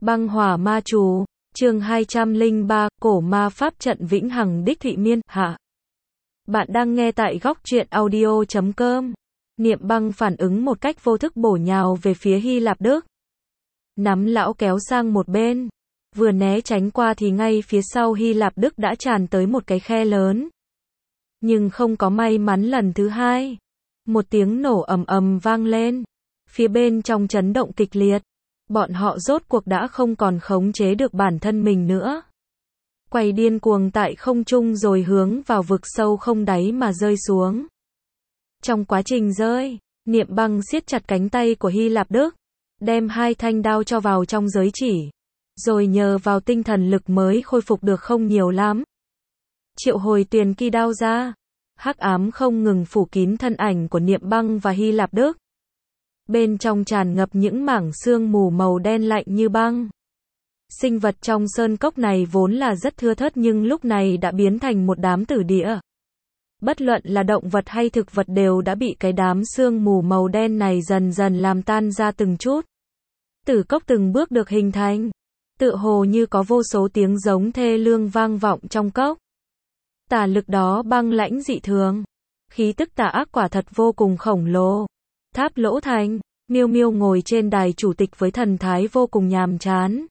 Băng hỏa ma chú, chương 203, cổ ma pháp trận vĩnh hằng đích thị miên, hạ. Bạn đang nghe tại góc truyện audio.com. Niệm Băng phản ứng một cách vô thức bổ nhào về phía Hy Lạp Đức. Nắm lão kéo sang một bên. Vừa né tránh qua thì ngay phía sau Hy Lạp Đức đã tràn tới một cái khe lớn. Nhưng không có may mắn lần thứ hai. Một tiếng nổ ầm ầm vang lên. Phía bên trong chấn động kịch liệt. Bọn họ rốt cuộc đã không còn khống chế được bản thân mình nữa. Quay điên cuồng tại không trung rồi hướng vào vực sâu không đáy mà rơi xuống. Trong quá trình rơi, Niệm Băng siết chặt cánh tay của Hy Lạp Đức, đem hai thanh đao cho vào trong giới chỉ, rồi nhờ vào tinh thần lực mới khôi phục được không nhiều lắm. Triệu hồi tuyền kỳ đao ra, hắc ám không ngừng phủ kín thân ảnh của Niệm Băng và Hy Lạp Đức. Bên trong tràn ngập những mảng sương mù màu đen lạnh như băng. Sinh vật trong sơn cốc này vốn là rất thưa thớt nhưng lúc này đã biến thành một đám tử địa. Bất luận là động vật hay thực vật đều đã bị cái đám sương mù màu đen này dần dần làm tan ra từng chút. Tử cốc từng bước được hình thành. Tựa hồ như có vô số tiếng giống thê lương vang vọng trong cốc. Tà lực đó băng lãnh dị thường. Khí tức tà ác quả thật vô cùng khổng lồ. Tháp Lỗ Thành, Miêu Miêu ngồi trên đài chủ tịch với thần thái vô cùng nhàm chán.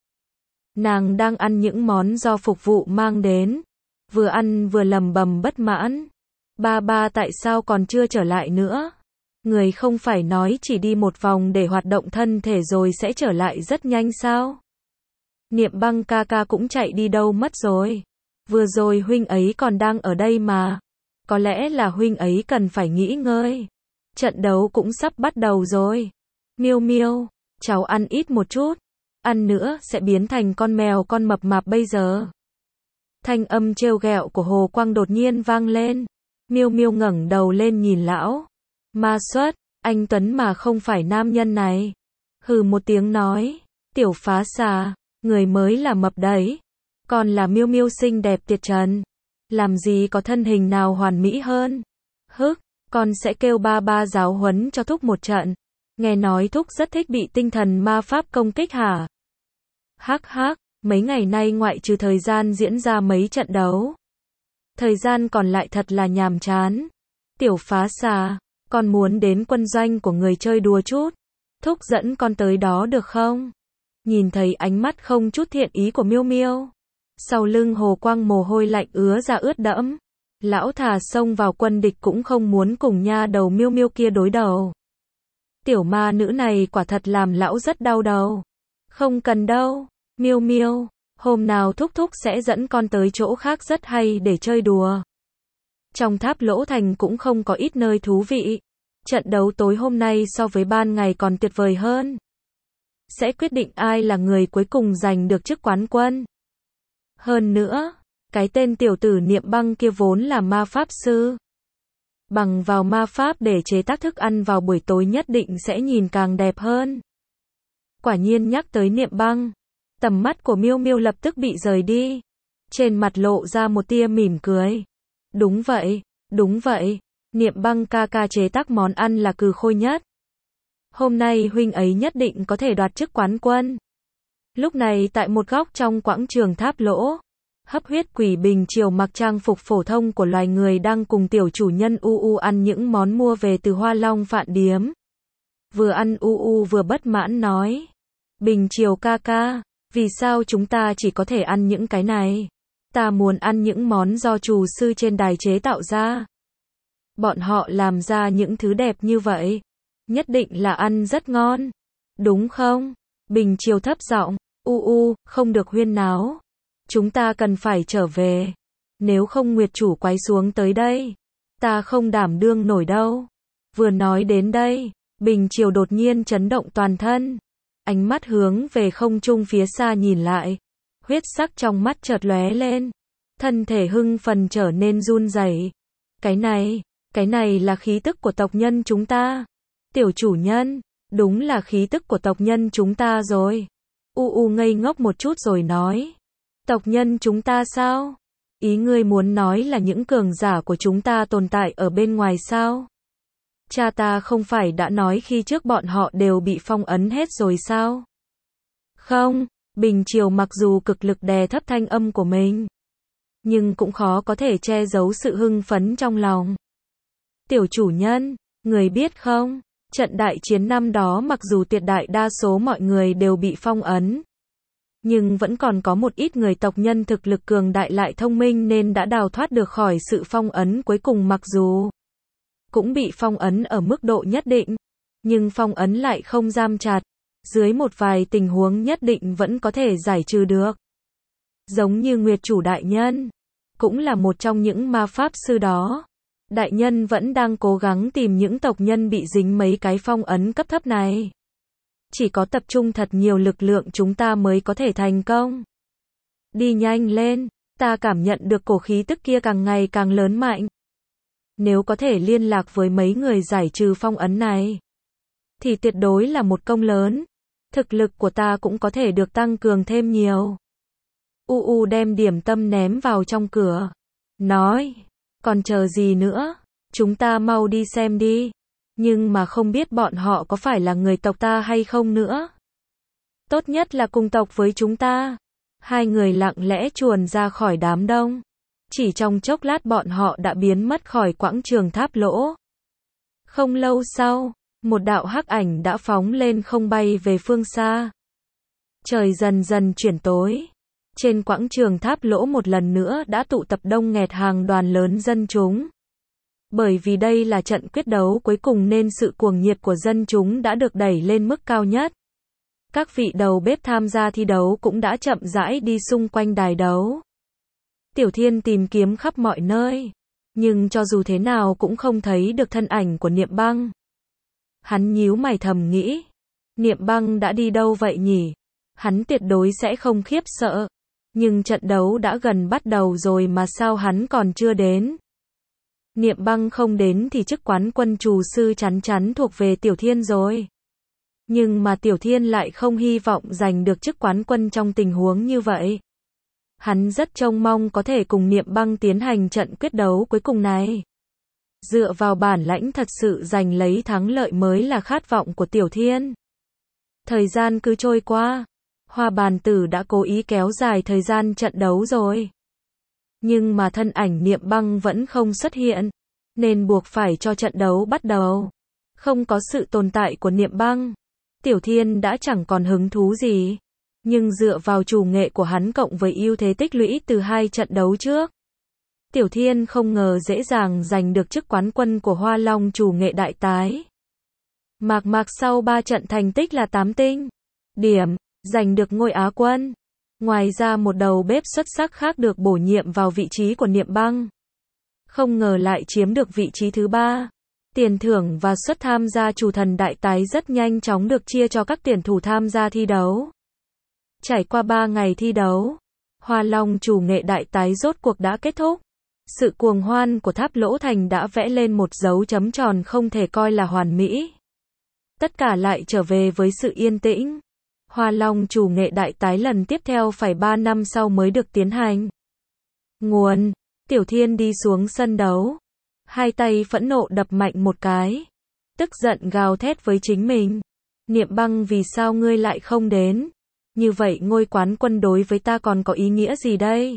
Nàng đang ăn những món do phục vụ mang đến. Vừa ăn vừa lầm bầm bất mãn. Ba tại sao còn chưa trở lại nữa? Người không phải nói chỉ đi một vòng để hoạt động thân thể rồi sẽ trở lại rất nhanh sao? Niệm Băng ca ca cũng chạy đi đâu mất rồi? Vừa rồi huynh ấy còn đang ở đây mà. Có lẽ là huynh ấy cần phải nghỉ ngơi. Trận đấu cũng sắp bắt đầu rồi. Miêu Miêu, cháu ăn ít một chút. Ăn nữa sẽ biến thành con mèo con mập mạp bây giờ. Thanh âm trêu ghẹo của Hồ Quang đột nhiên vang lên. Miêu Miêu ngẩng đầu lên nhìn lão. Ma Xuất, anh Tuấn mà không phải nam nhân này. Hừ một tiếng nói. Tiểu phá xà, người mới là mập đấy. Còn là Miêu Miêu xinh đẹp tuyệt trần. Làm gì có thân hình nào hoàn mỹ hơn. Hức. Con sẽ kêu ba giáo huấn cho Thúc một trận. Nghe nói Thúc rất thích bị tinh thần ma pháp công kích hả? Hắc hắc, mấy ngày nay ngoại trừ thời gian diễn ra mấy trận đấu. Thời gian còn lại thật là nhàm chán. Tiểu phá xà, con muốn đến quân doanh của người chơi đùa chút. Thúc dẫn con tới đó được không? Nhìn thấy ánh mắt không chút thiện ý của Miêu Miêu. Sau lưng Hồ Quang mồ hôi lạnh ứa ra ướt đẫm. Lão thà xông vào quân địch cũng không muốn cùng nha đầu Miêu Miêu kia đối đầu. Tiểu ma nữ này quả thật làm lão rất đau đầu. Không cần đâu, Miêu Miêu, hôm nào Thúc Thúc sẽ dẫn con tới chỗ khác rất hay để chơi đùa. Trong Tháp Lỗ Thành cũng không có ít nơi thú vị. Trận đấu tối hôm nay so với ban ngày còn tuyệt vời hơn. Sẽ quyết định ai là người cuối cùng giành được chức quán quân. Hơn nữa, cái tên tiểu tử Niệm Băng kia vốn là ma pháp sư. Bằng vào ma pháp để chế tác thức ăn vào buổi tối nhất định sẽ nhìn càng đẹp hơn. Quả nhiên nhắc tới Niệm Băng, tầm mắt của Miêu Miêu lập tức bị rời đi. Trên mặt lộ ra một tia mỉm cười. Đúng vậy, Niệm Băng ca ca chế tác món ăn là cừ khôi nhất. Hôm nay huynh ấy nhất định có thể đoạt chức quán quân. Lúc này tại một góc trong quảng trường Tháp Lỗ, hấp huyết quỷ Bình Triều mặc trang phục phổ thông của loài người đang cùng tiểu chủ nhân U ăn những món mua về từ Hoa Long Phạn Điếm. Vừa ăn U vừa bất mãn nói. Bình Triều ca ca, vì sao chúng ta chỉ có thể ăn những cái này? Ta muốn ăn những món do厨sư trên đài chế tạo ra. Bọn họ làm ra những thứ đẹp như vậy. Nhất định là ăn rất ngon. Đúng không? Bình Triều thấp giọng. Không được huyên náo. Chúng ta cần phải trở về. Nếu không Nguyệt chủ quái xuống tới đây. Ta không đảm đương nổi đâu. Vừa nói đến đây, Bình Triều đột nhiên chấn động toàn thân. Ánh mắt hướng về không trung phía xa nhìn lại. Huyết sắc trong mắt chợt lóe lên. Thân thể hưng phấn trở nên run rẩy. Cái này là khí tức của tộc nhân chúng ta. Tiểu chủ nhân, đúng là khí tức của tộc nhân chúng ta rồi. Ngây ngốc một chút rồi nói. Tộc nhân chúng ta sao? Ý ngươi muốn nói là những cường giả của chúng ta tồn tại ở bên ngoài sao? Cha ta không phải đã nói khi trước bọn họ đều bị phong ấn hết rồi sao? Không, Bình Triều mặc dù cực lực đè thấp thanh âm của mình, nhưng cũng khó có thể che giấu sự hưng phấn trong lòng. Tiểu chủ nhân, người biết không, trận đại chiến năm đó mặc dù tuyệt đại đa số mọi người đều bị phong ấn, nhưng vẫn còn có một ít người tộc nhân thực lực cường đại lại thông minh nên đã đào thoát được khỏi sự phong ấn cuối cùng, mặc dù cũng bị phong ấn ở mức độ nhất định, nhưng phong ấn lại không giam chặt, dưới một vài tình huống nhất định vẫn có thể giải trừ được. Giống như Nguyệt Chủ đại nhân, cũng là một trong những ma pháp sư đó. Đại nhân vẫn đang cố gắng tìm những tộc nhân bị dính mấy cái phong ấn cấp thấp này. Chỉ có tập trung thật nhiều lực lượng chúng ta mới có thể thành công. Đi nhanh lên, ta cảm nhận được cổ khí tức kia càng ngày càng lớn mạnh. Nếu có thể liên lạc với mấy người giải trừ phong ấn này, thì tuyệt đối là một công lớn. Thực lực của ta cũng có thể được tăng cường thêm nhiều. U đem điểm tâm ném vào trong cửa. Nói, còn chờ gì nữa, chúng ta mau đi xem đi. Nhưng mà không biết bọn họ có phải là người tộc ta hay không nữa. Tốt nhất là cùng tộc với chúng ta. Hai người lặng lẽ chuồn ra khỏi đám đông. Chỉ trong chốc lát bọn họ đã biến mất khỏi quảng trường tháp lỗ. Không lâu sau, một đạo hắc ảnh đã phóng lên không bay về phương xa. Trời dần dần chuyển tối. Trên quảng trường tháp lỗ một lần nữa đã tụ tập đông nghẹt hàng đoàn lớn dân chúng. Bởi vì đây là trận quyết đấu cuối cùng nên sự cuồng nhiệt của dân chúng đã được đẩy lên mức cao nhất. Các vị đầu bếp tham gia thi đấu cũng đã chậm rãi đi xung quanh đài đấu. Tiểu Thiên tìm kiếm khắp mọi nơi, nhưng cho dù thế nào cũng không thấy được thân ảnh của Niệm Băng. Hắn nhíu mày thầm nghĩ, Niệm Băng đã đi đâu vậy nhỉ? Hắn tuyệt đối sẽ không khiếp sợ. Nhưng trận đấu đã gần bắt đầu rồi mà sao hắn còn chưa đến? Niệm Băng không đến thì chức quán quân trù sư chắn chắn thuộc về Tiểu Thiên rồi. Nhưng mà Tiểu Thiên lại không hy vọng giành được chức quán quân trong tình huống như vậy. Hắn rất trông mong có thể cùng Niệm Băng tiến hành trận quyết đấu cuối cùng này. Dựa vào bản lãnh thật sự giành lấy thắng lợi mới là khát vọng của Tiểu Thiên. Thời gian cứ trôi qua. Hoa Bàn Tử đã cố ý kéo dài thời gian trận đấu rồi. Nhưng mà thân ảnh Niệm Băng vẫn không xuất hiện, nên buộc phải cho trận đấu bắt đầu. Không có sự tồn tại của Niệm Băng, Tiểu Thiên đã chẳng còn hứng thú gì. Nhưng dựa vào chủ nghệ của hắn cộng với ưu thế tích lũy từ 2 trận đấu trước, Tiểu Thiên không ngờ dễ dàng giành được chức quán quân của Hoa Long chủ nghệ đại tái. Mạc Mạc sau 3 trận thành tích là 8 tinh điểm, giành được ngôi Á quân. Ngoài ra một đầu bếp xuất sắc khác được bổ nhiệm vào vị trí của Niệm Băng. Không ngờ lại chiếm được vị trí thứ 3. Tiền thưởng và suất tham gia chủ thần đại tái rất nhanh chóng được chia cho các tuyển thủ tham gia thi đấu. Trải qua 3 ngày thi đấu, Hoa Long chủ nghệ đại tái rốt cuộc đã kết thúc. Sự cuồng hoan của Tháp Lỗ Thành đã vẽ lên một dấu chấm tròn không thể coi là hoàn mỹ. Tất cả lại trở về với sự yên tĩnh. Hoa Long chủ nghệ đại tái lần tiếp theo phải 3 năm sau mới được tiến hành. Nguồn, Tiểu Thiên đi xuống sân đấu. Hai tay phẫn nộ đập mạnh một cái. Tức giận gào thét với chính mình. Niệm Băng, vì sao ngươi lại không đến? Như vậy ngôi quán quân đối với ta còn có ý nghĩa gì đây?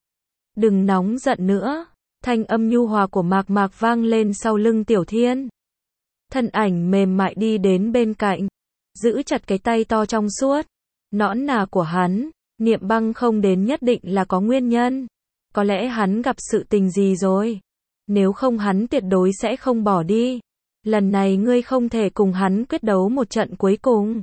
Đừng nóng giận nữa. Thanh âm nhu hòa của Mạc Mạc vang lên sau lưng Tiểu Thiên. Thân ảnh mềm mại đi đến bên cạnh, giữ chặt cái tay to trong suốt, nõn nà của hắn. Niệm Băng không đến nhất định là có nguyên nhân. Có lẽ hắn gặp sự tình gì rồi. Nếu không hắn tuyệt đối sẽ không bỏ đi. Lần này ngươi không thể cùng hắn quyết đấu một trận cuối cùng.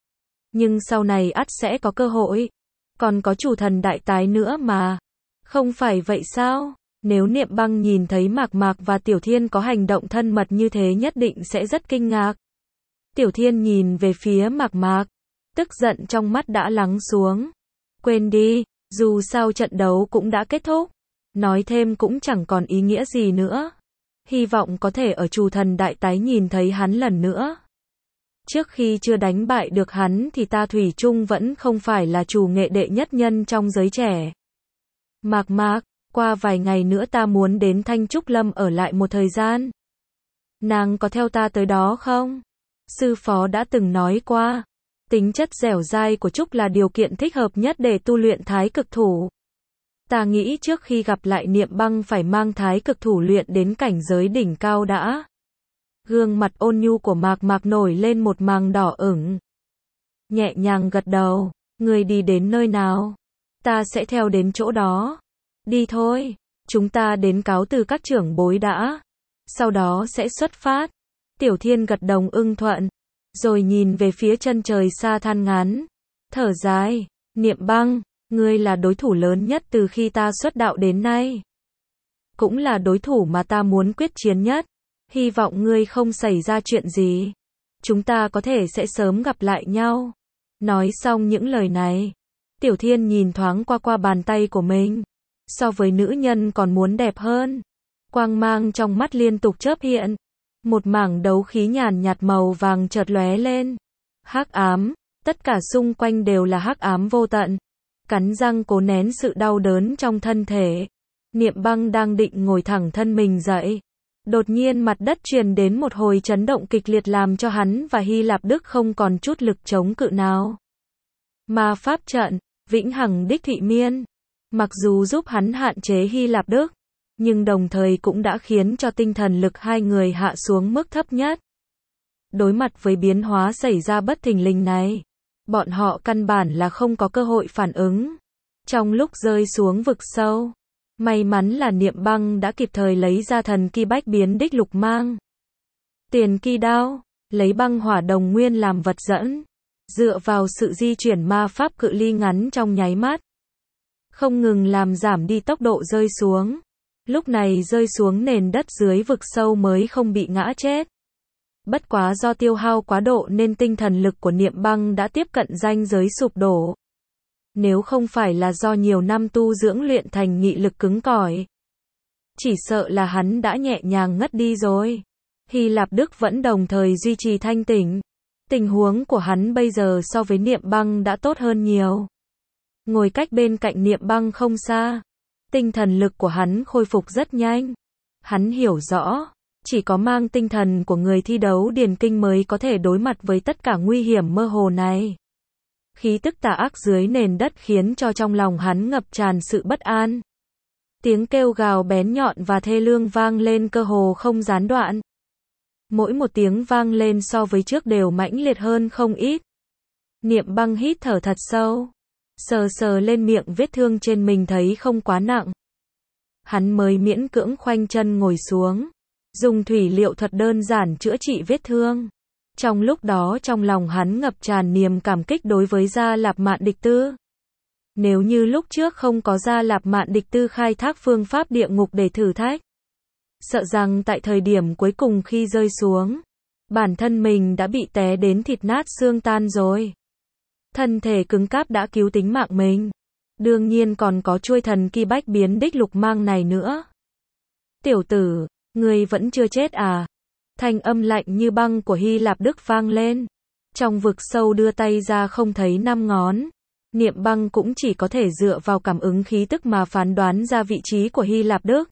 Nhưng sau này ắt sẽ có cơ hội. Còn có chủ thần đại tái nữa mà. Không phải vậy sao? Nếu Niệm Băng nhìn thấy Mạc Mạc và Tiểu Thiên có hành động thân mật như thế nhất định sẽ rất kinh ngạc. Tiểu Thiên nhìn về phía Mạc Mạc. Tức giận trong mắt đã lắng xuống. Quên đi, dù sao trận đấu cũng đã kết thúc. Nói thêm cũng chẳng còn ý nghĩa gì nữa. Hy vọng có thể ở chủ thần đại tái nhìn thấy hắn lần nữa. Trước khi chưa đánh bại được hắn thì ta thủy chung vẫn không phải là chủ nghệ đệ nhất nhân trong giới trẻ. Mạc Mạc, qua vài ngày nữa ta muốn đến Thanh Trúc Lâm ở lại một thời gian. Nàng có theo ta tới đó không? Sư phó đã từng nói qua. Tính chất dẻo dai của trúc là điều kiện thích hợp nhất để tu luyện thái cực thủ. Ta nghĩ trước khi gặp lại Niệm Băng phải mang thái cực thủ luyện đến cảnh giới đỉnh cao đã. Gương mặt ôn nhu của Mạc Mạc nổi lên một màng đỏ ửng. Nhẹ nhàng gật đầu, ngươi đi đến nơi nào? Ta sẽ theo đến chỗ đó. Đi thôi, chúng ta đến cáo từ các trưởng bối đã. Sau đó sẽ xuất phát. Tiểu Thiên gật đầu ưng thuận, rồi nhìn về phía chân trời xa than ngắn. Thở dài, Niệm Băng, ngươi là đối thủ lớn nhất từ khi ta xuất đạo đến nay. Cũng là đối thủ mà ta muốn quyết chiến nhất. Hy vọng ngươi không xảy ra chuyện gì. Chúng ta có thể sẽ sớm gặp lại nhau. Nói xong những lời này, Tiểu Thiên nhìn thoáng qua bàn tay của mình. So với nữ nhân còn muốn đẹp hơn. Quang mang trong mắt liên tục chớp hiện. Một mảng đấu khí nhàn nhạt màu vàng chợt lóe lên. Hắc ám, tất cả xung quanh đều là hắc ám vô tận. Cắn răng cố nén sự đau đớn trong thân thể. Niệm Băng đang định ngồi thẳng thân mình dậy. Đột nhiên mặt đất truyền đến một hồi chấn động kịch liệt làm cho hắn và Hy Lạp Đức không còn chút lực chống cự nào. Ma pháp trận, vĩnh hằng đích thị miên. Mặc dù giúp hắn hạn chế Hy Lạp Đức, nhưng đồng thời cũng đã khiến cho tinh thần lực hai người hạ xuống mức thấp nhất. Đối mặt với biến hóa xảy ra bất thình lình này, bọn họ căn bản là không có cơ hội phản ứng. Trong lúc rơi xuống vực sâu, may mắn là Niệm Băng đã kịp thời lấy ra thần kỳ bách biến đích lục mang. Tiền kỳ đao, lấy băng hỏa đồng nguyên làm vật dẫn, dựa vào sự di chuyển ma pháp cự ly ngắn trong nháy mắt, không ngừng làm giảm đi tốc độ rơi xuống. Lúc này rơi xuống nền đất dưới vực sâu mới không bị ngã chết. Bất quá do tiêu hao quá độ nên tinh thần lực của Niệm Băng đã tiếp cận ranh giới sụp đổ. Nếu không phải là do nhiều năm tu dưỡng luyện thành nghị lực cứng cỏi, chỉ sợ là hắn đã nhẹ nhàng ngất đi rồi. Hy Lạp Đức vẫn đồng thời duy trì thanh tỉnh. Tình huống của hắn bây giờ so với Niệm Băng đã tốt hơn nhiều. Ngồi cách bên cạnh Niệm Băng không xa. Tinh thần lực của hắn khôi phục rất nhanh. Hắn hiểu rõ, chỉ có mang tinh thần của người thi đấu điền kinh mới có thể đối mặt với tất cả nguy hiểm mơ hồ này. Khí tức tà ác dưới nền đất khiến cho trong lòng hắn ngập tràn sự bất an. Tiếng kêu gào bén nhọn và thê lương vang lên cơ hồ không gián đoạn. Mỗi một tiếng vang lên so với trước đều mãnh liệt hơn không ít. Niệm Băng hít thở thật sâu, sờ sờ lên miệng vết thương trên mình thấy không quá nặng. Hắn mới miễn cưỡng khoanh chân ngồi xuống, dùng thủy liệu thuật đơn giản chữa trị vết thương. Trong lúc đó trong lòng hắn ngập tràn niềm cảm kích đối với Gia Lạp Mạn Địch Tư. Nếu như lúc trước không có Gia Lạp Mạn Địch Tư khai thác phương pháp địa ngục để thử thách, sợ rằng tại thời điểm cuối cùng khi rơi xuống, bản thân mình đã bị té đến thịt nát xương tan rồi. Thân thể cứng cáp đã cứu tính mạng mình. Đương nhiên còn có chuôi thần kỳ bách biến đích lục mang này nữa. Tiểu tử, ngươi vẫn chưa chết à? Thanh âm lạnh như băng của Hy Lạp Đức vang lên. Trong vực sâu đưa tay ra không thấy năm ngón. Niệm Băng cũng chỉ có thể dựa vào cảm ứng khí tức mà phán đoán ra vị trí của Hy Lạp Đức.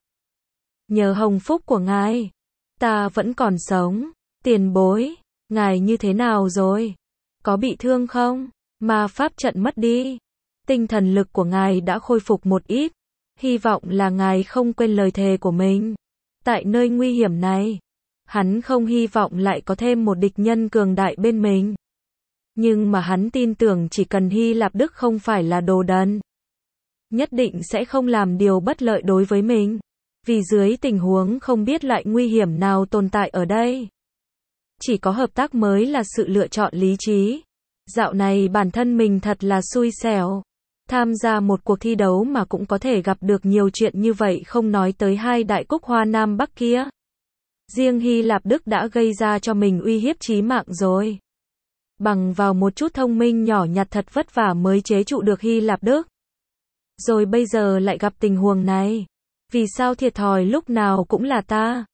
Nhờ hồng phúc của ngài, ta vẫn còn sống. Tiền bối, ngài như thế nào rồi? Có bị thương không? Ma pháp trận mất đi. Tinh thần lực của ngài đã khôi phục một ít. Hy vọng là ngài không quên lời thề của mình. Tại nơi nguy hiểm này, hắn không hy vọng lại có thêm một địch nhân cường đại bên mình. Nhưng mà hắn tin tưởng chỉ cần Hy Lạp Đức không phải là đồ đần, nhất định sẽ không làm điều bất lợi đối với mình. Vì dưới tình huống không biết loại nguy hiểm nào tồn tại ở đây, chỉ có hợp tác mới là sự lựa chọn lý trí. Dạo này bản thân mình thật là xui xẻo. Tham gia một cuộc thi đấu mà cũng có thể gặp được nhiều chuyện như vậy, không nói tới hai đại cúc hoa Nam Bắc kia. Riêng Hy Lạp Đức đã gây ra cho mình uy hiếp chí mạng rồi. Bằng vào một chút thông minh nhỏ nhặt thật vất vả mới chế trụ được Hy Lạp Đức. Rồi bây giờ lại gặp tình huống này. Vì sao thiệt thòi lúc nào cũng là ta?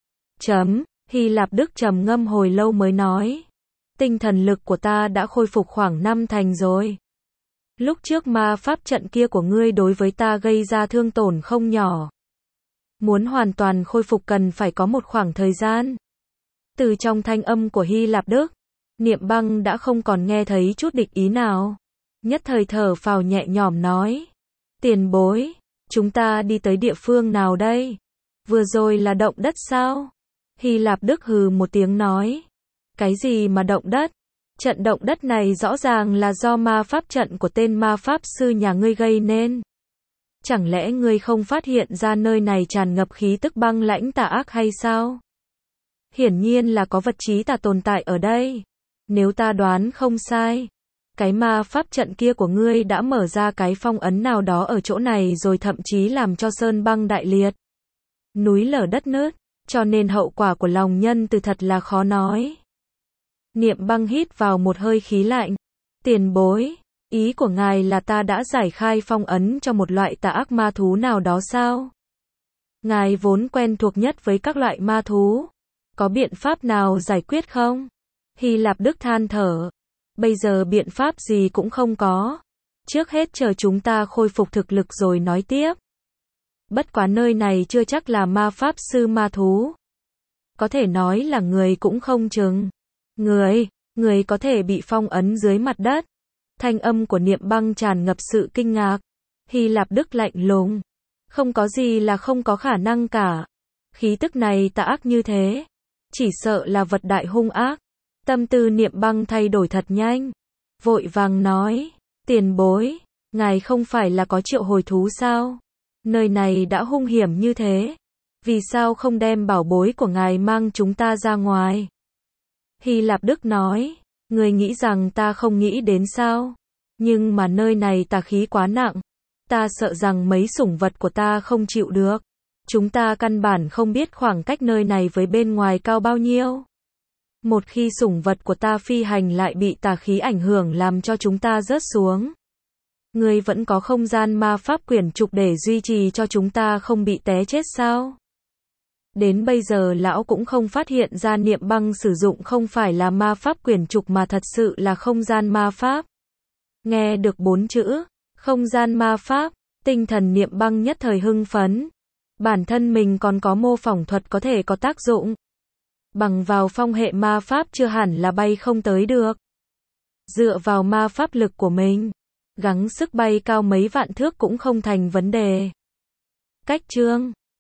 Hy Lạp Đức trầm ngâm hồi lâu mới nói. Tinh thần lực của ta đã khôi phục khoảng 5 thành rồi. Lúc trước ma pháp trận kia của ngươi đối với ta gây ra thương tổn không nhỏ. Muốn hoàn toàn khôi phục cần phải có một khoảng thời gian. Từ trong thanh âm của Hy Lạp Đức, Niệm Băng đã không còn nghe thấy chút địch ý nào. Nhất thời thở phào nhẹ nhõm nói. Tiền bối, chúng ta đi tới địa phương nào đây? Vừa rồi là động đất sao? Hy Lạp Đức hừ một tiếng nói. Cái gì mà động đất? Trận động đất này rõ ràng là do ma pháp trận của tên ma pháp sư nhà ngươi gây nên. Chẳng lẽ ngươi không phát hiện ra nơi này tràn ngập khí tức băng lãnh tà ác hay sao? Hiển nhiên là có vật trí tà tồn tại ở đây. Nếu ta đoán không sai, cái ma pháp trận kia của ngươi đã mở ra cái phong ấn nào đó ở chỗ này rồi thậm chí làm cho sơn băng đại liệt, núi lở đất nứt, cho nên hậu quả của lòng nhân từ thật là khó nói. Niệm Băng hít vào một hơi khí lạnh. Tiền bối, ý của ngài là ta đã giải khai phong ấn cho một loại tà ác ma thú nào đó sao? Ngài vốn quen thuộc nhất với các loại ma thú, có biện pháp nào giải quyết không? Hy Lạp Đức than thở. Bây giờ biện pháp gì cũng không có. Trước hết chờ chúng ta khôi phục thực lực rồi nói tiếp. Bất quá nơi này chưa chắc là ma pháp sư ma thú. Có thể nói là người cũng không chừng. Người có thể bị phong ấn dưới mặt đất. Thanh âm của Niệm Băng tràn ngập sự kinh ngạc. Hy Lạp Đức lạnh lùng. Không có gì là không có khả năng cả. Khí tức này tà ác như thế, chỉ sợ là vật đại hung ác. Tâm tư Niệm Băng thay đổi thật nhanh. Vội vàng nói. Tiền bối, ngài không phải là có triệu hồi thú sao? Nơi này đã hung hiểm như thế, vì sao không đem bảo bối của ngài mang chúng ta ra ngoài? Hy Lạp Đức nói. Người nghĩ rằng ta không nghĩ đến sao? Nhưng mà nơi này tà khí quá nặng. Ta sợ rằng mấy sủng vật của ta không chịu được. Chúng ta căn bản không biết khoảng cách nơi này với bên ngoài cao bao nhiêu. Một khi sủng vật của ta phi hành lại bị tà khí ảnh hưởng làm cho chúng ta rớt xuống. Ngươi vẫn có không gian ma pháp quyển trục để duy trì cho chúng ta không bị té chết sao? Đến bây giờ lão cũng không phát hiện ra Niệm Băng sử dụng không phải là ma pháp quyển trục mà thật sự là không gian ma pháp. Nghe được 4 chữ, không gian ma pháp, tinh thần Niệm Băng nhất thời hưng phấn. Bản thân mình còn có mô phỏng thuật có thể có tác dụng. Bằng vào phong hệ ma pháp chưa hẳn là bay không tới được. Dựa vào ma pháp lực của mình, gắng sức bay cao mấy vạn thước cũng không thành vấn đề. Cách chương